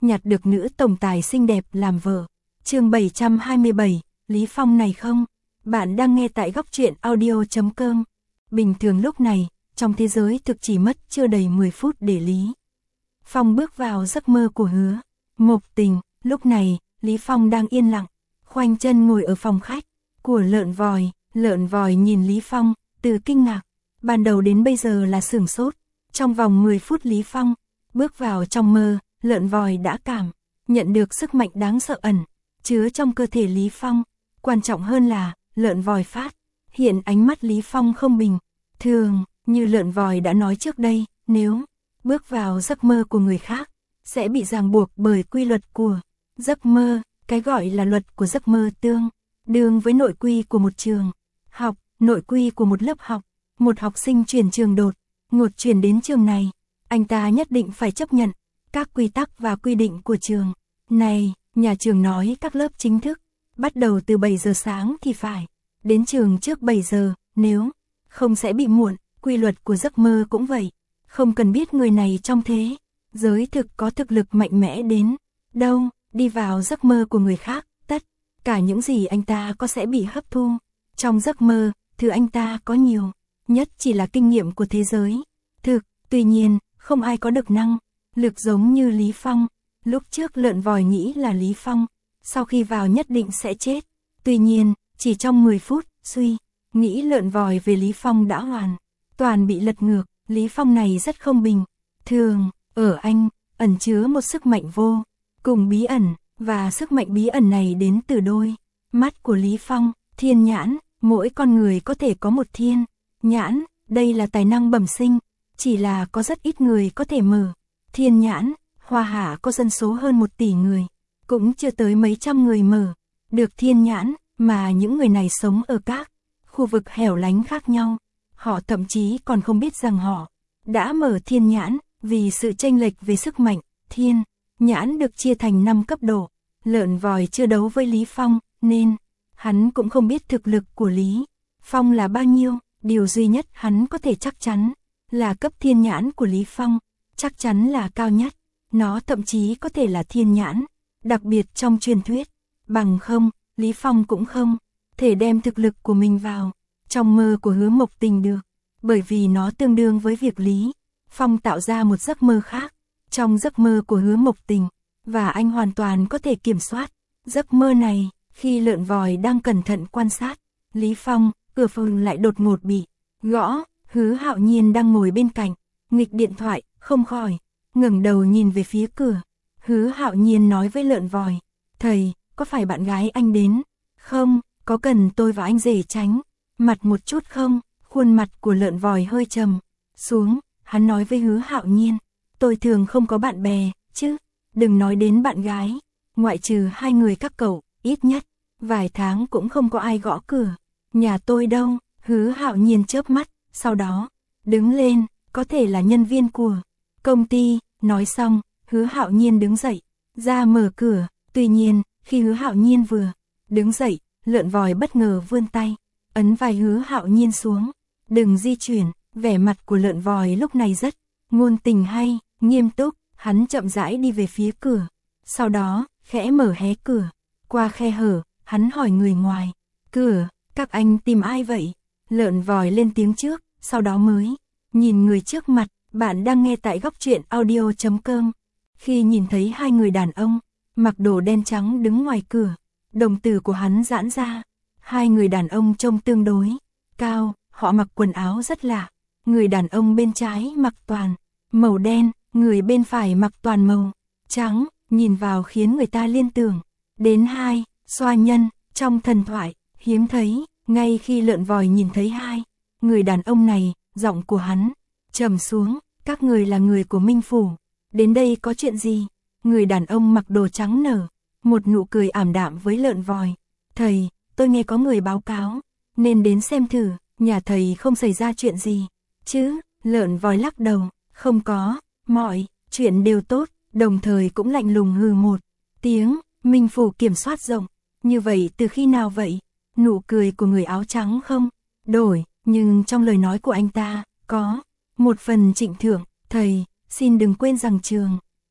nhặt được nữ tổng tài xinh đẹp làm vợ. Chương 727, Lý Phong này không? Bạn đang nghe tại góc truyện audio.com. Bình thường lúc này, trong thế giới thực chỉ mất chưa đầy 10 phút để Lý Phong bước vào giấc mơ của Hứa Mộc Tình. Lúc này, Lý Phong đang yên lặng, khoanh chân ngồi ở phòng khách của Lợn Vòi. Lợn Vòi nhìn Lý Phong, từ kinh ngạc, ban đầu đến bây giờ là sửng sốt. Trong vòng 10 phút Lý Phong bước vào trong mơ, Lợn Vòi đã cảm nhận được sức mạnh đáng sợ ẩn chứa trong cơ thể Lý Phong. Quan trọng hơn là, Lợn Vòi phát hiện ánh mắt Lý Phong không bình thường, như Lợn Vòi đã nói trước đây, nếu bước vào giấc mơ của người khác, sẽ bị ràng buộc bởi quy luật của giấc mơ. Cái gọi là luật của giấc mơ tương đương với nội quy của một trường học, nội quy của một lớp học. Một học sinh chuyển trường đột ngột chuyển đến trường này, anh ta nhất định phải chấp nhận các quy tắc và quy định của trường này. Nhà trường nói các lớp chính thức bắt đầu từ 7 giờ sáng thì phải đến trường trước 7 giờ, nếu không sẽ bị muộn. Quy luật của giấc mơ cũng vậy, không cần biết người này trong thế giới thực có thực lực mạnh mẽ đến đâu, đi vào giấc mơ của người khác, tất cả những gì anh ta có sẽ bị hấp thu. Trong giấc mơ, thứ anh ta có nhiều nhất chỉ là kinh nghiệm của thế giới thực. Tuy nhiên, không ai có được năng lực giống như Lý Phong. Lúc trước Lợn Vòi nghĩ là Lý Phong sau khi vào nhất định sẽ chết. Tuy nhiên, chỉ trong 10 phút, suy nghĩ Lợn Vòi về Lý Phong đã hoàn toàn bị lật ngược. Lý Phong này rất không bình thường, ở anh ẩn chứa một sức mạnh vô cùng bí ẩn, và sức mạnh bí ẩn này đến từ đôi mắt của Lý Phong, thiên nhãn. Mỗi con người có thể có một thiên nhãn, đây là tài năng bẩm sinh, chỉ là có rất ít người có thể mở thiên nhãn. Hoa Hạ có dân số hơn 1 tỷ người, cũng chưa tới mấy trăm người mở được thiên nhãn, mà những người này sống ở các khu vực hẻo lánh khác nhau. Họ thậm chí còn không biết rằng họ đã mở thiên nhãn. Vì sự chênh lệch về sức mạnh, thiên nhãn được chia thành 5 cấp độ. Lợn Vòi chưa đấu với Lý Phong, nên hắn cũng không biết thực lực của Lý Phong là bao nhiêu. Điều duy nhất hắn có thể chắc chắn là cấp thiên nhãn của Lý Phong chắc chắn là cao nhất. Nó thậm chí có thể là thiên nhãn đặc biệt trong truyền thuyết. Bằng không, Lý Phong cũng không thể đem thực lực của mình vào trong mơ của Hứa Mộc Tình được, bởi vì nó tương đương với việc Lý Phong tạo ra một giấc mơ khác trong giấc mơ của Hứa Mộc Tình, và anh hoàn toàn có thể kiểm soát giấc mơ này. Khi Lợn Vòi đang cẩn thận quan sát Lý Phong, cửa phòng lại đột ngột bị gõ. Hứa Hạo Nhiên đang ngồi bên cạnh, nghịch điện thoại, không khỏi ngẩng đầu nhìn về phía cửa. Hứa Hạo Nhiên nói với Lợn Vòi, thầy, có phải bạn gái anh đến không? Có cần tôi và anh rể tránh mặt một chút không? Khuôn mặt của Lợn Vòi hơi trầm xuống, hắn nói với Hứa Hạo Nhiên, tôi thường không có bạn bè, chứ đừng nói đến bạn gái, ngoại trừ 2 người các cậu, ít nhất vài tháng cũng không có ai gõ cửa nhà tôi đâu. Hứa Hạo Nhiên chớp mắt, sau đó đứng lên, có thể là nhân viên của công ty. Nói xong, Hứa Hạo Nhiên đứng dậy ra mở cửa. Tuy nhiên, khi Hứa Hạo Nhiên vừa đứng dậy, Lợn Vòi bất ngờ vươn tay ấn vai Hứa Hạo Nhiên xuống. Đừng di chuyển. Vẻ mặt của Lợn Vòi lúc này rất ngôn tình hay nghiêm túc. Hắn chậm rãi đi về phía cửa, sau đó khẽ mở hé cửa. Qua khe hở, hắn hỏi người ngoài cửa, các anh tìm ai vậy? Lợn Vòi lên tiếng trước, sau đó mới nhìn người trước mặt. Bạn đang nghe tại góc truyện audio.com. Khi nhìn thấy 2 người đàn ông mặc đồ đen trắng đứng ngoài cửa, đồng tử của hắn giãn ra. 2 người đàn ông trông tương đối cao, họ mặc quần áo rất lạ. Người đàn ông bên trái mặc toàn màu đen, người bên phải mặc toàn màu trắng, nhìn vào khiến người ta liên tưởng đến 2 xoa nhân trong thần thoại hiếm thấy. Ngay khi Lợn Vòi nhìn thấy 2 người đàn ông này, giọng của hắn trầm xuống, các người là người của Minh Phủ, đến đây có chuyện gì? Người đàn ông mặc đồ trắng nở một nụ cười ảm đạm với Lợn Vòi, thầy, tôi nghe có người báo cáo, nên đến xem thử. Nhà thầy không xảy ra chuyện gì chứ? Lợn Vòi lắc đầu, không có, mọi chuyện đều tốt, đồng thời cũng lạnh lùng hừ một tiếng. Minh Phủ kiểm soát rộng như vậy từ khi nào vậy? Nụ cười của người áo trắng không đổi, nhưng trong lời nói của anh ta có một phần trịnh thượng. Thầy, xin đừng quên rằng trường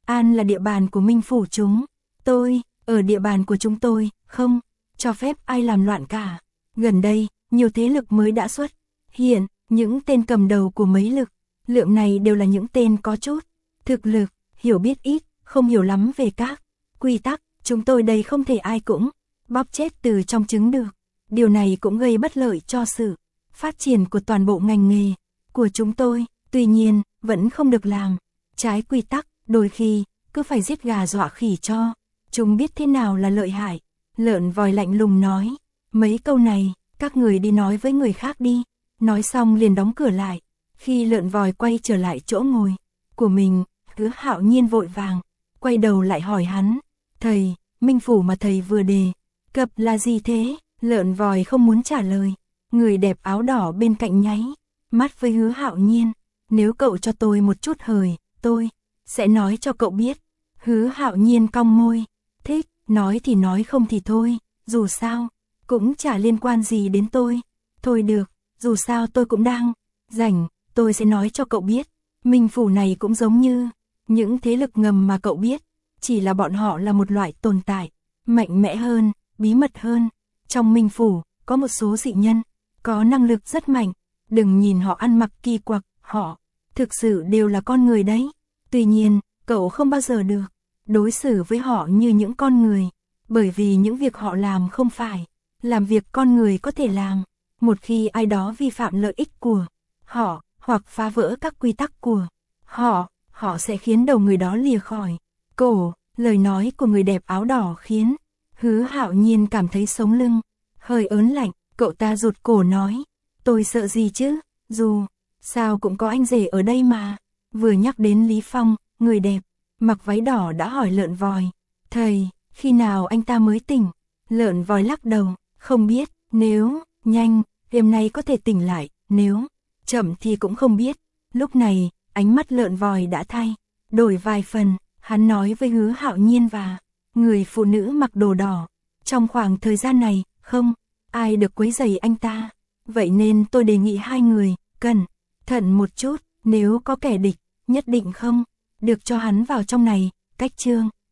An là địa bàn của Minh phủ chúng tôi, ở địa bàn của chúng tôi, không cho phép ai làm loạn cả. Gần đây, nhiều thế lực mới đã xuất hiện, những tên cầm đầu của mấy lực lượng này đều là những tên có chút thực lực, hiểu biết ít, không hiểu lắm về các quy tắc, chúng tôi đây không thể ai cũng bóp chết từ trong trứng được. Điều này cũng gây bất lợi cho sự phát triển của toàn bộ ngành nghề của chúng tôi, tuy nhiên, vẫn không được làm trái quy tắc, đôi khi cứ phải giết gà dọa khỉ cho chúng biết thế nào là lợi hại. Lợn vòi lạnh lùng nói, mấy câu này, các người đi nói với người khác đi. Nói xong liền đóng cửa lại. Khi lợn vòi quay trở lại chỗ ngồi của mình, Hứa Hạo Nhiên vội vàng quay đầu lại hỏi hắn, thầy, Minh phủ mà thầy vừa đề cập là gì thế? Lợn vòi không muốn trả lời. Người đẹp áo đỏ bên cạnh nháy mắt với Hứa Hạo Nhiên, nếu cậu cho tôi một chút hời, tôi sẽ nói cho cậu biết. Hứa Hạo Nhiên cong môi, thích, nói thì nói không thì thôi, dù sao cũng chả liên quan gì đến tôi. Thôi được, dù sao tôi cũng đang rảnh, tôi sẽ nói cho cậu biết. Minh phủ này cũng giống như những thế lực ngầm mà cậu biết, chỉ là bọn họ là một loại tồn tại mạnh mẽ hơn, bí mật hơn. Trong Minh phủ có một số dị nhân có năng lực rất mạnh, đừng nhìn họ ăn mặc kỳ quặc, họ thực sự đều là con người đấy. Tuy nhiên, cậu không bao giờ được đối xử với họ như những con người, bởi vì những việc họ làm không phải làm việc con người có thể làm. Một khi ai đó vi phạm lợi ích của họ, hoặc phá vỡ các quy tắc của họ, họ sẽ khiến đầu người đó lìa khỏi cổ. Lời nói của người đẹp áo đỏ khiến Hứa Hạo Nhiên cảm thấy sống lưng hơi ớn lạnh. Cậu ta rụt cổ nói, tôi sợ gì chứ, dù sao cũng có anh rể ở đây mà. Vừa nhắc đến Lý Phong, người đẹp mặc váy đỏ đã hỏi lợn vòi, thầy, khi nào anh ta mới tỉnh? Lợn vòi lắc đầu, không biết, nếu nhanh, đêm nay có thể tỉnh lại, nếu chậm thì cũng không biết. Lúc này, ánh mắt lợn vòi đã thay đổi vài phần, hắn nói với Hứa Hạo Nhiên và người phụ nữ mặc đồ đỏ, trong khoảng thời gian này, không ai được quấy rầy anh ta. Vậy nên tôi đề nghị hai người cẩn thận một chút, nếu có kẻ địch, nhất định không được cho hắn vào trong này. Cách chương